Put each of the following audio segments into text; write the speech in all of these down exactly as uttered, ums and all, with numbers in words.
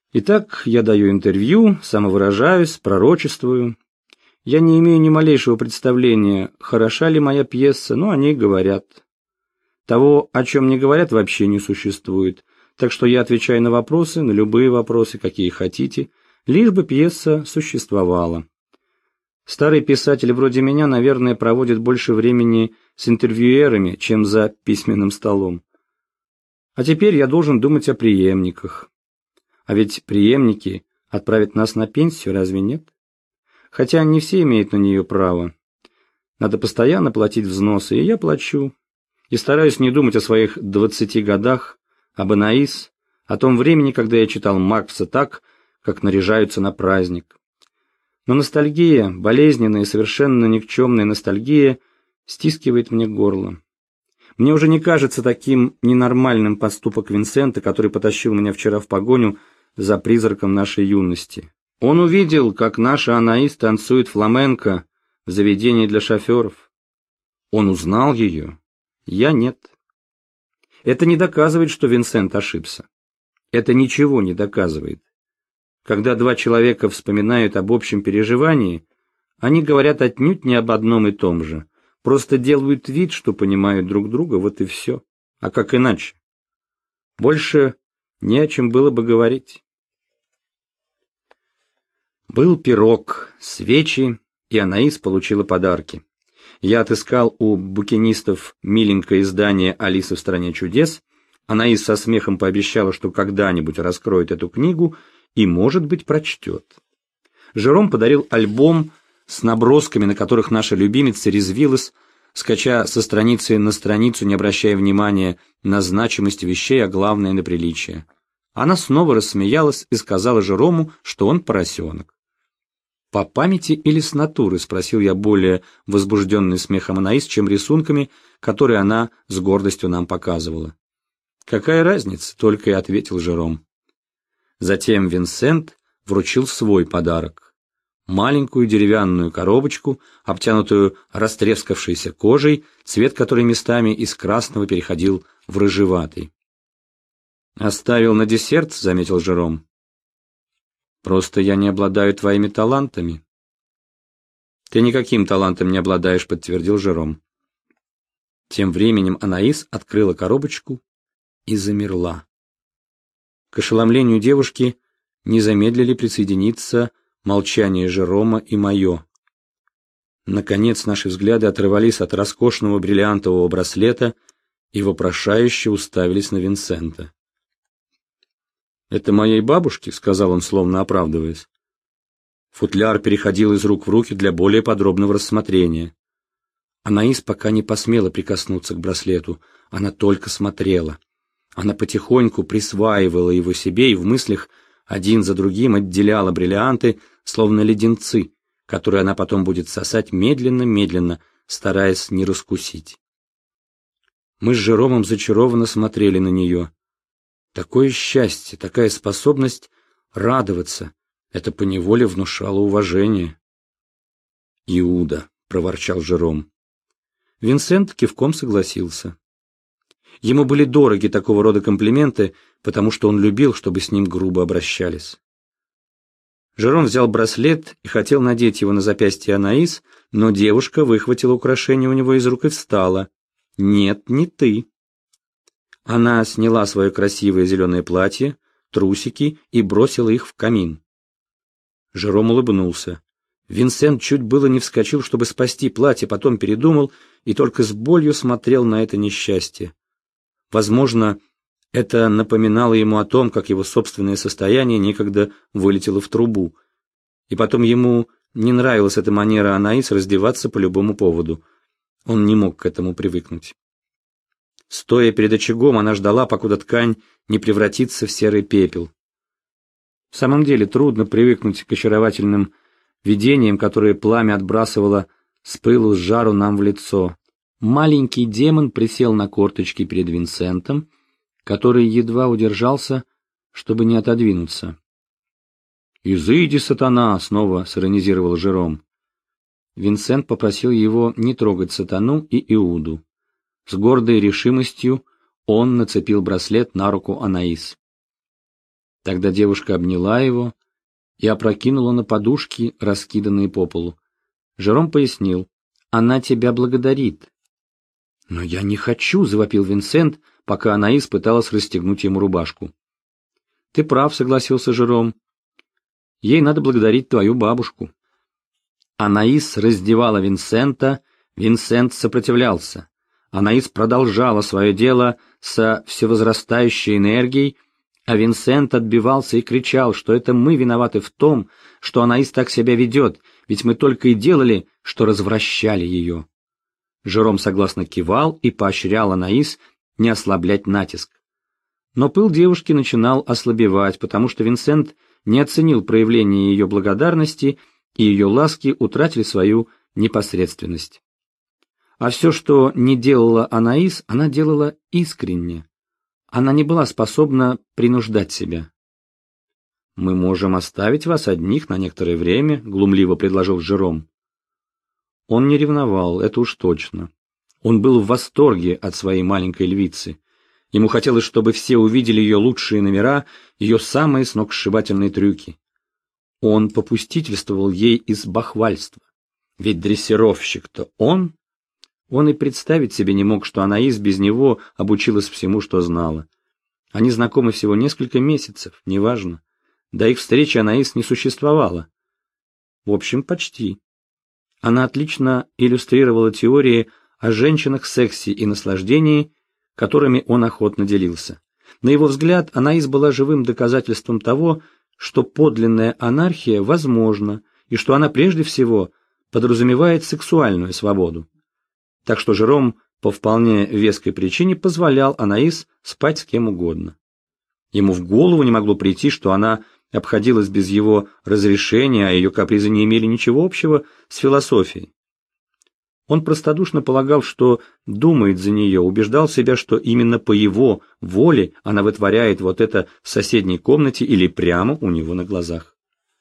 Итак, я даю интервью, самовыражаюсь, пророчествую. Я не имею ни малейшего представления, хороша ли моя пьеса, но они говорят. Того, о чем не говорят, вообще не существует, так что я отвечаю на вопросы, на любые вопросы, какие хотите, лишь бы пьеса существовала. Старые писатели вроде меня, наверное, проводят больше времени с интервьюерами, чем за письменным столом. А теперь я должен думать о преемниках. А ведь преемники отправят нас на пенсию, разве нет? Хотя не все имеют на нее право. Надо постоянно платить взносы, и я плачу. И стараюсь не думать о своих двадцати годах, об Анаис, о том времени, когда я читал Маркса так, как наряжаются на праздник. Но ностальгия, болезненная и совершенно никчемная ностальгия, стискивает мне горло. Мне уже не кажется таким ненормальным поступок Винсента, который потащил меня вчера в погоню за призраком нашей юности. Он увидел, как наша Анаис танцует фламенко в заведении для шоферов. Он узнал ее, я нет. Это не доказывает, что Винсент ошибся. Это ничего не доказывает. Когда два человека вспоминают об общем переживании, они говорят отнюдь не об одном и том же, просто делают вид, что понимают друг друга, вот и все. А как иначе? Больше не о чем было бы говорить. Был пирог, свечи, и Анаис получила подарки. Я отыскал у букинистов миленькое издание «Алисы в стране чудес». Анаис со смехом пообещала, что когда-нибудь раскроет эту книгу и, может быть, прочтет. Жером подарил альбом с набросками, на которых наша любимица резвилась, скача со страницы на страницу, не обращая внимания на значимость вещей, а главное на приличие. Она снова рассмеялась и сказала Жерому, что он поросенок. «По памяти или с натуры?» — спросил я, более возбужденный смехом Анаис, чем рисунками, которые она с гордостью нам показывала. «Какая разница?» — только и ответил Жером. Затем Винсент вручил свой подарок. Маленькую деревянную коробочку, обтянутую растрескавшейся кожей, цвет которой местами из красного переходил в рыжеватый. «Оставил на десерт», — заметил Жером. «Просто я не обладаю твоими талантами». «Ты никаким талантом не обладаешь», — подтвердил Жером. Тем временем Анаис открыла коробочку и замерла. К ошеломлению девушки не замедлили присоединиться молчание Жерома и мое. Наконец наши взгляды оторвались от роскошного бриллиантового браслета и вопрошающе уставились на Винсента. «Это моей бабушке», — сказал он, словно оправдываясь. Футляр переходил из рук в руки для более подробного рассмотрения. Анаис пока не посмела прикоснуться к браслету, она только смотрела. Она потихоньку присваивала его себе и в мыслях один за другим отделяла бриллианты, словно леденцы, которые она потом будет сосать медленно-медленно, стараясь не раскусить. Мы с Жеромом зачарованно смотрели на нее. Такое счастье, такая способность радоваться, это поневоле внушало уважение. «Иуда», — проворчал Жером. Винсент кивком согласился. Ему были дороги такого рода комплименты, потому что он любил, чтобы с ним грубо обращались. Жером взял браслет и хотел надеть его на запястье Анаис, но девушка выхватила украшение у него из рук и встала. «Нет, не ты». Она сняла свое красивое зеленое платье, трусики и бросила их в камин. Жером улыбнулся. Винсент чуть было не вскочил, чтобы спасти платье, потом передумал и только с болью смотрел на это несчастье. Возможно, это напоминало ему о том, как его собственное состояние некогда вылетело в трубу. И потом ему не нравилась эта манера Анаис раздеваться по любому поводу. Он не мог к этому привыкнуть. Стоя перед очагом, она ждала, покуда ткань не превратится в серый пепел. В самом деле трудно привыкнуть к очаровательным видениям, которые пламя отбрасывало с пылу, с жару нам в лицо. Маленький демон присел на корточки перед Винсентом, который едва удержался, чтобы не отодвинуться. «Изыди, сатана!» — снова сиронизировал Жером. Винсент попросил его не трогать сатану и Иуду. С гордой решимостью он нацепил браслет на руку Анаис. Тогда девушка обняла его и опрокинула на подушки, раскиданные по полу. Жером пояснил: «Она тебя благодарит». «Но я не хочу», — завопил Винсент, пока Анаис пыталась расстегнуть ему рубашку. «Ты прав», — согласился Жером. «Ей надо благодарить твою бабушку». Анаис раздевала Винсента, Винсент сопротивлялся. Анаис продолжала свое дело со всевозрастающей энергией, а Винсент отбивался и кричал, что это мы виноваты в том, что Анаис так себя ведет, ведь мы только и делали, что развращали ее. Жером согласно кивал и поощрял Анаис не ослаблять натиск. Но пыл девушки начинал ослабевать, потому что Винсент не оценил проявление ее благодарности, и ее ласки утратили свою непосредственность. А все, что не делала Анаис, она делала искренне. Она не была способна принуждать себя. «Мы можем оставить вас одних на некоторое время», — глумливо предложил Жером. Он не ревновал, это уж точно. Он был в восторге от своей маленькой львицы. Ему хотелось, чтобы все увидели ее лучшие номера, ее самые сногсшибательные трюки. Он попустительствовал ей из бахвальства. Ведь дрессировщик-то он... Он и представить себе не мог, что Анаис без него обучилась всему, что знала. Они знакомы всего несколько месяцев, неважно. До их встречи Анаис не существовала. В общем, почти. Она отлично иллюстрировала теории о женщинах, сексе и наслаждении, которыми он охотно делился. На его взгляд, Анаис была живым доказательством того, что подлинная анархия возможна, и что она прежде всего подразумевает сексуальную свободу. Так что Жером по вполне веской причине позволял Анаис спать с кем угодно. Ему в голову не могло прийти, что она обходилась без его разрешения, а ее капризы не имели ничего общего с философией. Он простодушно полагал, что думает за нее, убеждал себя, что именно по его воле она вытворяет вот это в соседней комнате или прямо у него на глазах.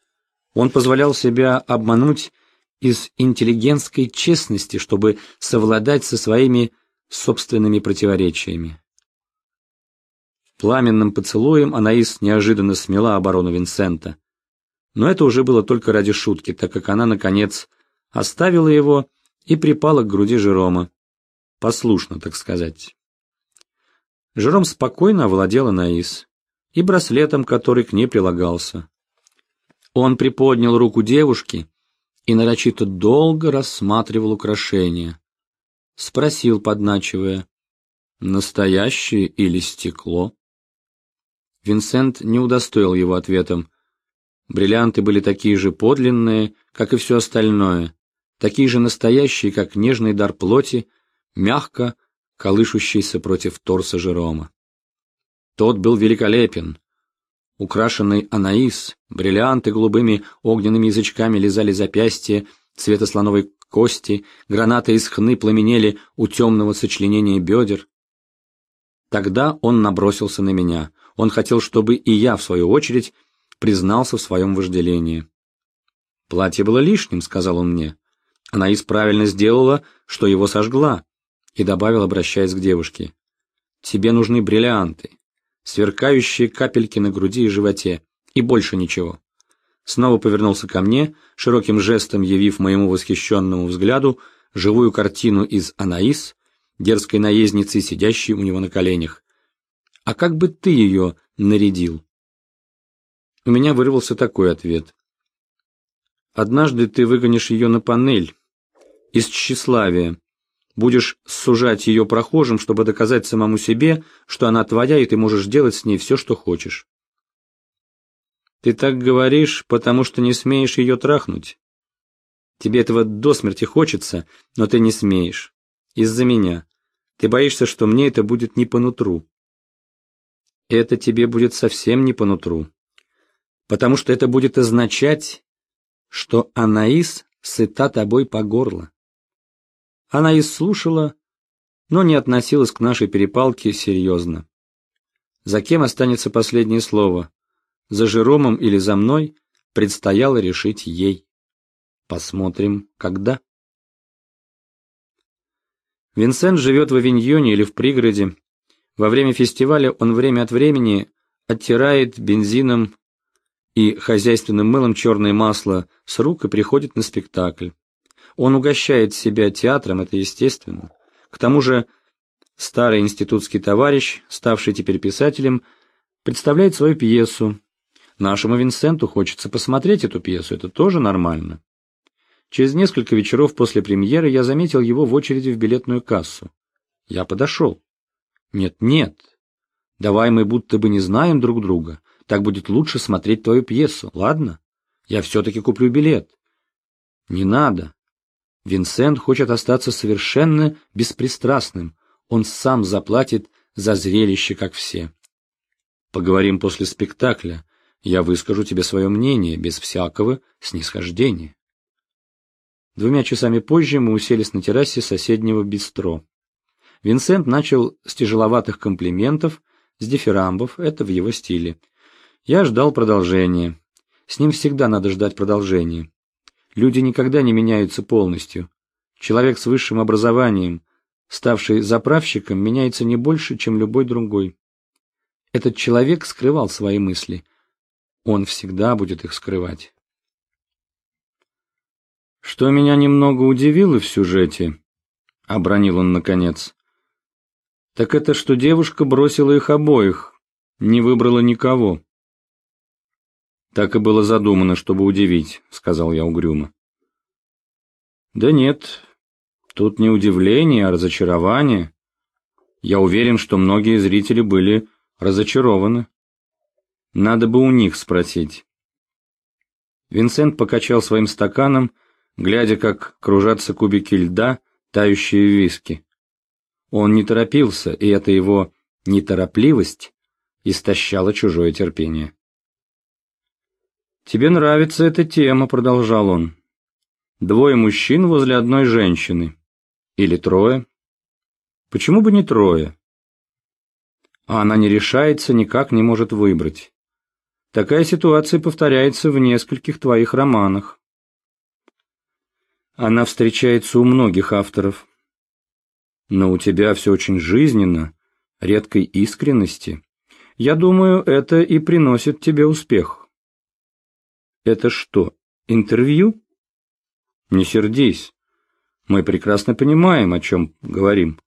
Он позволял себя обмануть из интеллигентской честности, чтобы совладать со своими собственными противоречиями. Пламенным поцелуем Анаис неожиданно смела оборону Винсента. Но это уже было только ради шутки, так как она, наконец, оставила его и припала к груди Жерома. Послушно, так сказать. Жером спокойно овладел Анаис и браслетом, который к ней прилагался. Он приподнял руку девушки и нарочито долго рассматривал украшения. Спросил, подначивая: «Настоящее или стекло?» Винсент не удостоил его ответом. Бриллианты были такие же подлинные, как и все остальное, такие же настоящие, как нежный дар плоти, мягко колышущийся против торса Жерома. Тот был великолепен. Украшенный Анаис, бриллианты голубыми огненными язычками лизали запястья цвета слоновой кости, гранаты из хны пламенели у темного сочленения бедер. Тогда он набросился на меня. Он хотел, чтобы и я, в свою очередь, признался в своем вожделении. «Платье было лишним», — сказал он мне. Анаис правильно сделала, что его сожгла, и добавил, обращаясь к девушке: «Тебе нужны бриллианты, сверкающие капельки на груди и животе, и больше ничего». Снова повернулся ко мне, широким жестом явив моему восхищенному взгляду живую картину из Анаис, дерзкой наездницы, сидящей у него на коленях. «А как бы ты ее нарядил?» У меня вырвался такой ответ: «Однажды ты выгонишь ее на панель из тщеславия, будешь сужать ее прохожим, чтобы доказать самому себе, что она твоя, и ты можешь делать с ней все, что хочешь». «Ты так говоришь, потому что не смеешь ее трахнуть. Тебе этого до смерти хочется, но ты не смеешь. Из-за меня. Ты боишься, что мне это будет не по нутру». «Это тебе будет совсем не по нутру, потому что это будет означать, что Анаис сыта тобой по горло». Анаис слушала, но не относилась к нашей перепалке серьезно. За кем останется последнее слово? За Жеромом или за мной? Предстояло решить ей. Посмотрим, когда. Винсент живет в Авиньоне или в пригороде. Во время фестиваля он время от времени оттирает бензином и хозяйственным мылом черное масло с рук и приходит на спектакль. Он угощает себя театром, это естественно. К тому же старый институтский товарищ, ставший теперь писателем, представляет свою пьесу. Нашему Винсенту хочется посмотреть эту пьесу, это тоже нормально. Через несколько вечеров после премьеры я заметил его в очереди в билетную кассу. Я подошел. Нет, нет, давай мы будто бы не знаем друг друга, так будет лучше смотреть твою пьесу, ладно? Я все-таки куплю билет. Не надо. Винсент хочет остаться совершенно беспристрастным, он сам заплатит за зрелище, как все. Поговорим после спектакля, я выскажу тебе свое мнение, без всякого снисхождения. Двумя часами позже мы уселись на террасе соседнего бистро. Винсент начал с тяжеловатых комплиментов, с дифирамбов, это в его стиле. Я ждал продолжения. С ним всегда надо ждать продолжения. Люди никогда не меняются полностью. Человек с высшим образованием, ставший заправщиком, меняется не больше, чем любой другой. Этот человек скрывал свои мысли. Он всегда будет их скрывать. Что меня немного удивило в сюжете, — обронил он наконец, — так это, что девушка бросила их обоих, не выбрала никого. Так и было задумано, чтобы удивить, — сказал я угрюмо. Да нет, тут не удивление, а разочарование. Я уверен, что многие зрители были разочарованы. Надо бы у них спросить. Винсент покачал своим стаканом, глядя, как кружатся кубики льда, тающие в виски. Он не торопился, и эта его неторопливость истощала чужое терпение. «Тебе нравится эта тема», — продолжал он. «Двое мужчин возле одной женщины. Или трое. Почему бы не трое? А она не решается, никак не может выбрать. Такая ситуация повторяется в нескольких твоих романах. Она встречается у многих авторов. Но у тебя все очень жизненно, редкой искренности. Я думаю, это и приносит тебе успех». «Это что, интервью?» «Не сердись. Мы прекрасно понимаем, о чем говорим».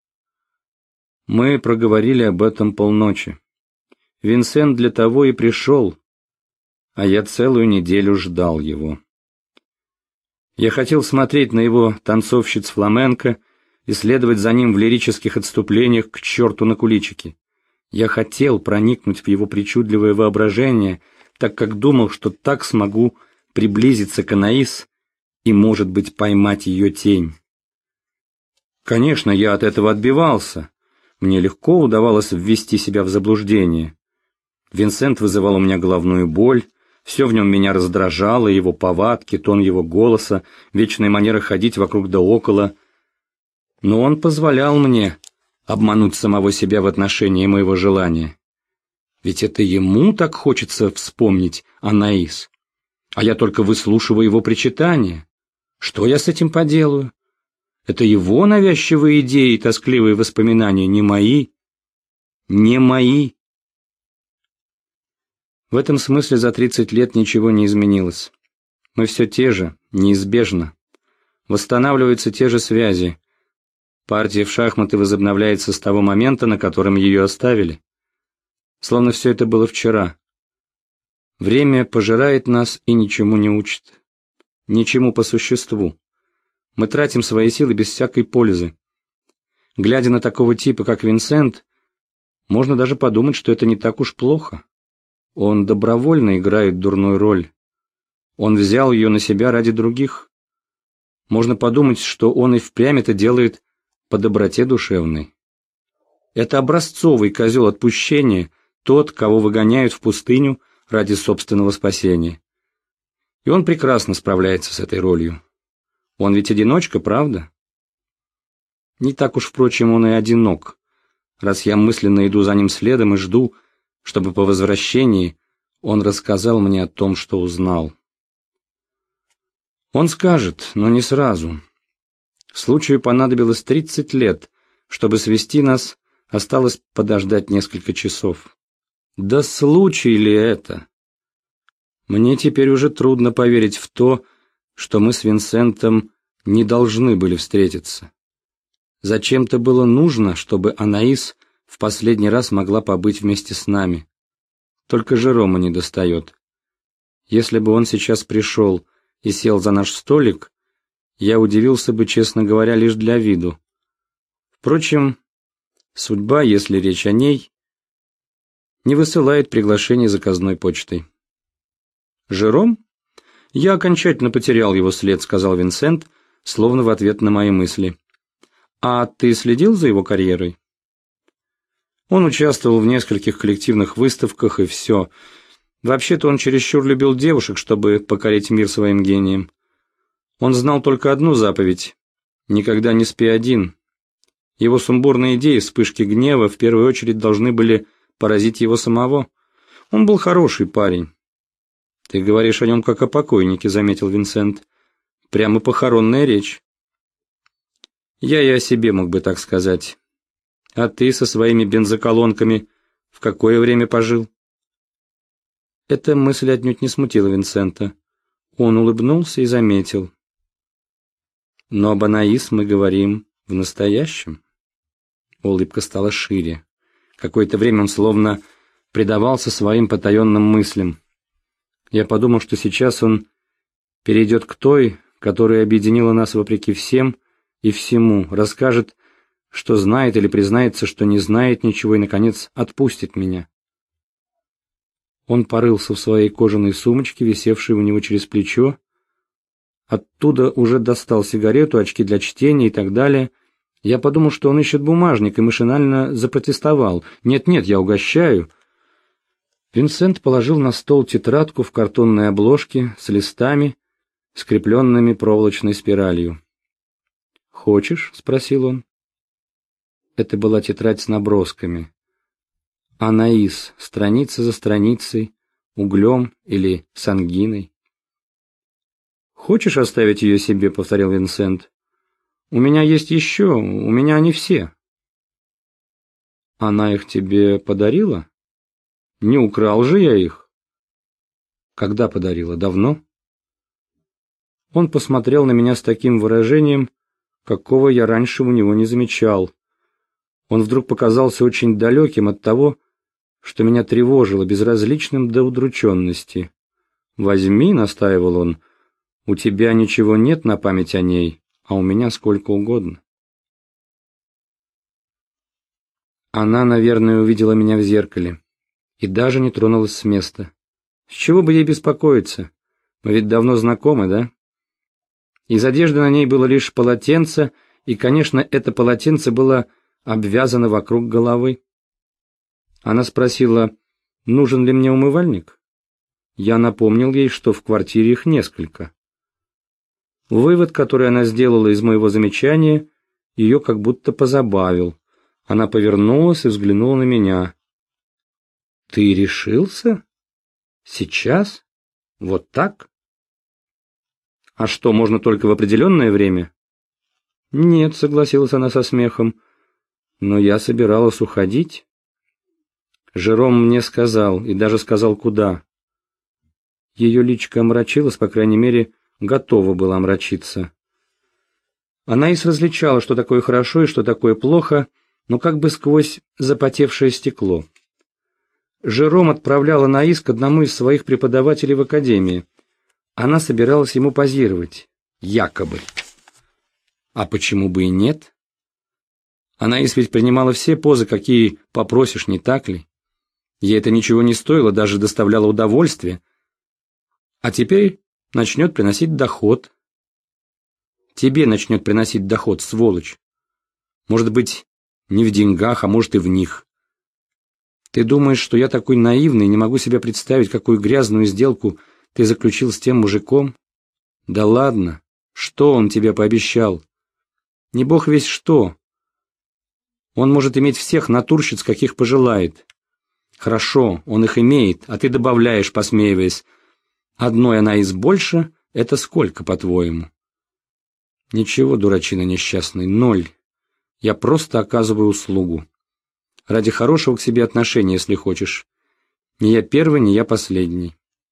Мы проговорили об этом полночи. Винсент для того и пришел, а я целую неделю ждал его. Я хотел смотреть на его танцовщиц фламенко и следовать за ним в лирических отступлениях к черту на куличики. Я хотел проникнуть в его причудливое воображение, так как думал, что так смогу приблизиться к Анаис и, может быть, поймать ее тень. Конечно, я от этого отбивался. Мне легко удавалось ввести себя в заблуждение. Винсент вызывал у меня головную боль, все в нем меня раздражало, его повадки, тон его голоса, вечная манера ходить вокруг да около. Но он позволял мне обмануть самого себя в отношении моего желания. Ведь это ему так хочется вспомнить Анаис, а я только выслушиваю его причитания. Что я с этим поделаю? Это его навязчивые идеи и тоскливые воспоминания, не мои. Не мои. В этом смысле за тридцать лет ничего не изменилось. Мы все те же, неизбежно. Восстанавливаются те же связи. Партия в шахматы возобновляется с того момента, на котором ее оставили. Словно все это было вчера. Время пожирает нас и ничему не учит. Ничему по существу. Мы тратим свои силы без всякой пользы. Глядя на такого типа, как Винсент, можно даже подумать, что это не так уж плохо. Он добровольно играет дурную роль. Он взял ее на себя ради других. Можно подумать, что он и впрямь это делает по доброте душевной. Это образцовый козел отпущения, тот, кого выгоняют в пустыню ради собственного спасения. И он прекрасно справляется с этой ролью. Он ведь одиночка, правда? Не так уж, впрочем, он и одинок, раз я мысленно иду за ним следом и жду, чтобы по возвращении он рассказал мне о том, что узнал. Он скажет, но не сразу. Случаю понадобилось тридцать лет, чтобы свести нас, осталось подождать несколько часов. Да случай ли это? Мне теперь уже трудно поверить в то, что мы с Винсентом не должны были встретиться. Зачем-то было нужно, чтобы Анаис в последний раз могла побыть вместе с нами. Только Жерома не достает. Если бы он сейчас пришел и сел за наш столик, я удивился бы, честно говоря, лишь для виду. Впрочем, судьба, если речь о ней, не высылает приглашений заказной почтой. «Жером? Я окончательно потерял его след», — сказал Винсент, словно в ответ на мои мысли. «А ты следил за его карьерой?» Он участвовал в нескольких коллективных выставках, и все. Вообще-то он чересчур любил девушек, чтобы покорить мир своим гением. Он знал только одну заповедь — никогда не спи один. Его сумбурные идеи, вспышки гнева в первую очередь должны были поразить его самого. Он был хороший парень. «Ты говоришь о нем как о покойнике», — заметил Винсент. «Прямо похоронная речь». «Я и о себе мог бы так сказать. А ты со своими бензоколонками в какое время пожил?» Эта мысль отнюдь не смутила Винсента. Он улыбнулся и заметил. «Но об Анаис мы говорим в настоящем». Улыбка стала шире. Какое-то время он словно предавался своим потаенным мыслям. Я подумал, что сейчас он перейдет к той, которая объединила нас вопреки всем и всему, расскажет, что знает, или признается, что не знает ничего, и, наконец, отпустит меня. Он порылся в своей кожаной сумочке, висевшей у него через плечо. Оттуда уже достал сигарету, очки для чтения и так далее. Я подумал, что он ищет бумажник, и машинально запротестовал. «Нет-нет, я угощаю». Винсент положил на стол тетрадку в картонной обложке с листами, скрепленными проволочной спиралью. «Хочешь?» — спросил он. Это была тетрадь с набросками. Анаис, страница за страницей, углем или сангиной. «Хочешь оставить ее себе?» — повторил Винсент. «У меня есть еще, у меня они все». «Она их тебе подарила?» «Не украл же я их». «Когда подарила? Давно?» Он посмотрел на меня с таким выражением, какого я раньше у него не замечал. Он вдруг показался очень далеким от того, что меня тревожило, безразличным до удрученности. «Возьми», — настаивал он, — «у тебя ничего нет на память о ней, а у меня сколько угодно». Она, наверное, увидела меня в зеркале и даже не тронулась с места. С чего бы ей беспокоиться? Мы ведь давно знакомы, да? Из одежды на ней было лишь полотенце, и, конечно, это полотенце было обвязано вокруг головы. Она спросила, нужен ли мне умывальник? Я напомнил ей, что в квартире их несколько. Вывод, который она сделала из моего замечания, ее как будто позабавил. Она повернулась и взглянула на меня. «Ты решился? Сейчас? Вот так? А что, можно только в определенное время?» «Нет», — согласилась она со смехом, — «но я собиралась уходить». Жером мне сказал, и даже сказал, куда. Ее личико омрачилось, по крайней мере, готова была омрачиться. Анаис различала, что такое хорошо и что такое плохо, но как бы сквозь запотевшее стекло. Жером отправлял Анаис к одному из своих преподавателей в академии. Она собиралась ему позировать. Якобы. А почему бы и нет? Анаис ведь принимала все позы, какие попросишь, не так ли? Ей это ничего не стоило, даже доставляло удовольствие. А теперь начнет приносить доход. Тебе начнет приносить доход, сволочь. Может быть, не в деньгах, а может и в них. Ты думаешь, что я такой наивный, не могу себе представить, какую грязную сделку ты заключил с тем мужиком? Да ладно, что он тебе пообещал? Не бог весть что. Он может иметь всех натурщиц, каких пожелает. Хорошо, он их имеет, а ты добавляешь, посмеиваясь. Одной она из больше, это сколько, по-твоему? Ничего, дурачина несчастный, ноль. Я просто оказываю услугу. Ради хорошего к себе отношения, если хочешь. Не я первый, не я последний.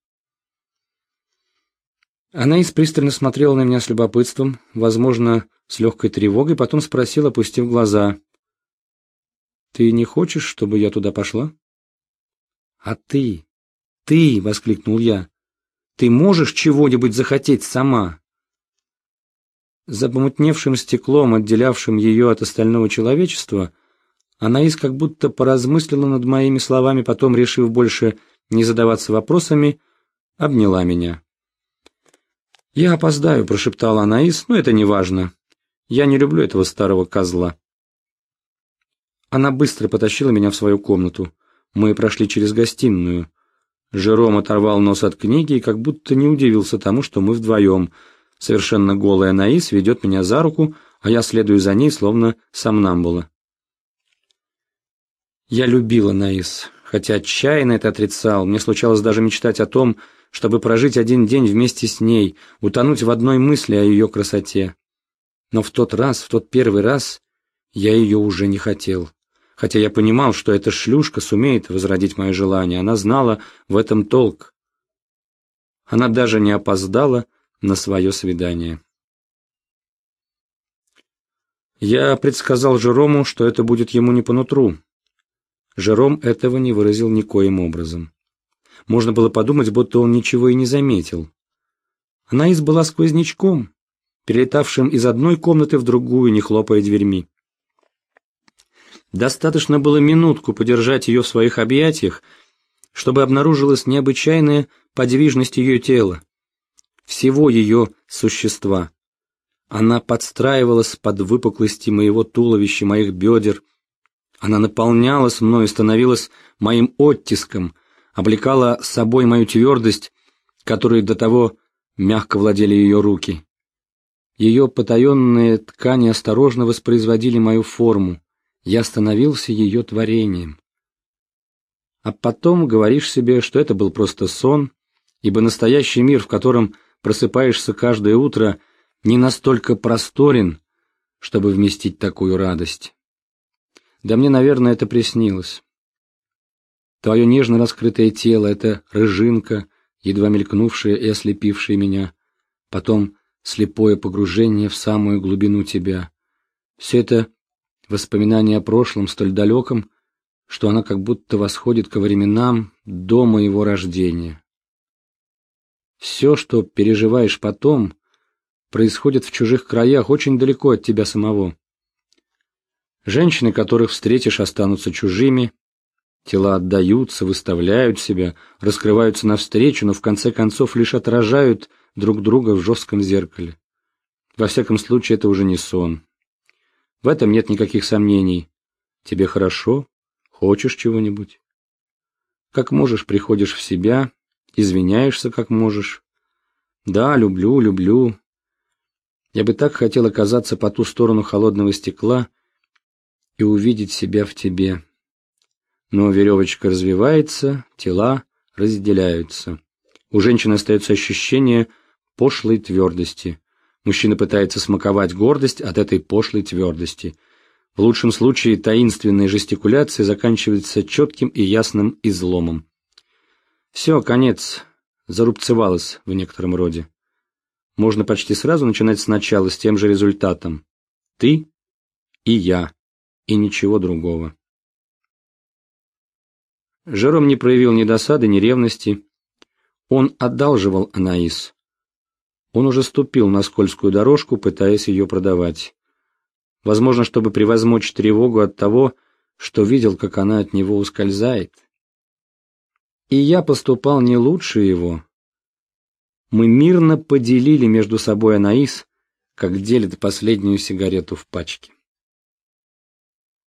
Анаис пристально смотрела на меня с любопытством, возможно, с легкой тревогой, потом спросила, опустив глаза: «Ты не хочешь, чтобы я туда пошла?» «А ты? Ты!» — воскликнул я. «Ты можешь чего-нибудь захотеть сама?» За помутневшим стеклом, отделявшим ее от остального человечества, Анаис как будто поразмыслила над моими словами, потом, решив больше не задаваться вопросами, обняла меня. «Я опоздаю», — прошептала Анаис, — «но это не важно. Я не люблю этого старого козла». Она быстро потащила меня в свою комнату. Мы прошли через гостиную. Жером оторвал нос от книги и как будто не удивился тому, что мы вдвоем. Совершенно голая Анаис ведет меня за руку, а я следую за ней, словно сомнамбула. Я любила Анаис, хотя отчаянно это отрицал. Мне случалось даже мечтать о том, чтобы прожить один день вместе с ней, утонуть в одной мысли о ее красоте. Но в тот раз, в тот первый раз, я ее уже не хотел. Хотя я понимал, что эта шлюшка сумеет возродить мое желание. Она знала в этом толк. Она даже не опоздала на свое свидание. Я предсказал Жерому, что это будет ему не по нутру. Жером этого не выразил никоим образом. Можно было подумать, будто он ничего и не заметил. Анаис была сквознячком, перелетавшим из одной комнаты в другую, не хлопая дверьми. Достаточно было минутку подержать ее в своих объятиях, чтобы обнаружилась необычайная подвижность ее тела, всего ее существа. Она подстраивалась под выпуклости моего туловища, моих бедер. Она наполнялась мною, становилась моим оттиском, облекала собой мою твердость, которой до того мягко владели ее руки. Ее потаенные ткани осторожно воспроизводили мою форму. Я становился ее творением. А потом говоришь себе, что это был просто сон, ибо настоящий мир, в котором просыпаешься каждое утро, не настолько просторен, чтобы вместить такую радость. Да мне, наверное, это приснилось. Твое нежно раскрытое тело — это рыжинка, едва мелькнувшая и ослепившая меня, потом слепое погружение в самую глубину тебя. Все это воспоминание о прошлом столь далеком, что она как будто восходит ко временам до моего рождения. Все, что переживаешь потом, происходит в чужих краях, очень далеко от тебя самого. Женщины, которых встретишь, останутся чужими, тела отдаются, выставляют себя, раскрываются навстречу, но в конце концов лишь отражают друг друга в жестком зеркале. Во всяком случае, это уже не сон. В этом нет никаких сомнений. Тебе хорошо? Хочешь чего-нибудь? Как можешь, приходишь в себя, извиняешься, как можешь. Да, люблю, люблю. Я бы так хотел оказаться по ту сторону холодного стекла и увидеть себя в тебе. Но веревочка развивается, тела разделяются. У женщины остается ощущение пошлой твердости. Мужчина пытается смаковать гордость от этой пошлой твердости. В лучшем случае таинственная жестикуляция заканчивается четким и ясным изломом. Все, конец, зарубцевалось в некотором роде. Можно почти сразу начинать сначала с тем же результатом. Ты и я, и ничего другого. Жером не проявил ни досады, ни ревности. Он одалживал Анаис. Он уже ступил на скользкую дорожку, пытаясь ее продавать. Возможно, чтобы превозмочь тревогу от того, что видел, как она от него ускользает. И я поступал не лучше его. Мы мирно поделили между собой Анаис, как делят последнюю сигарету в пачке.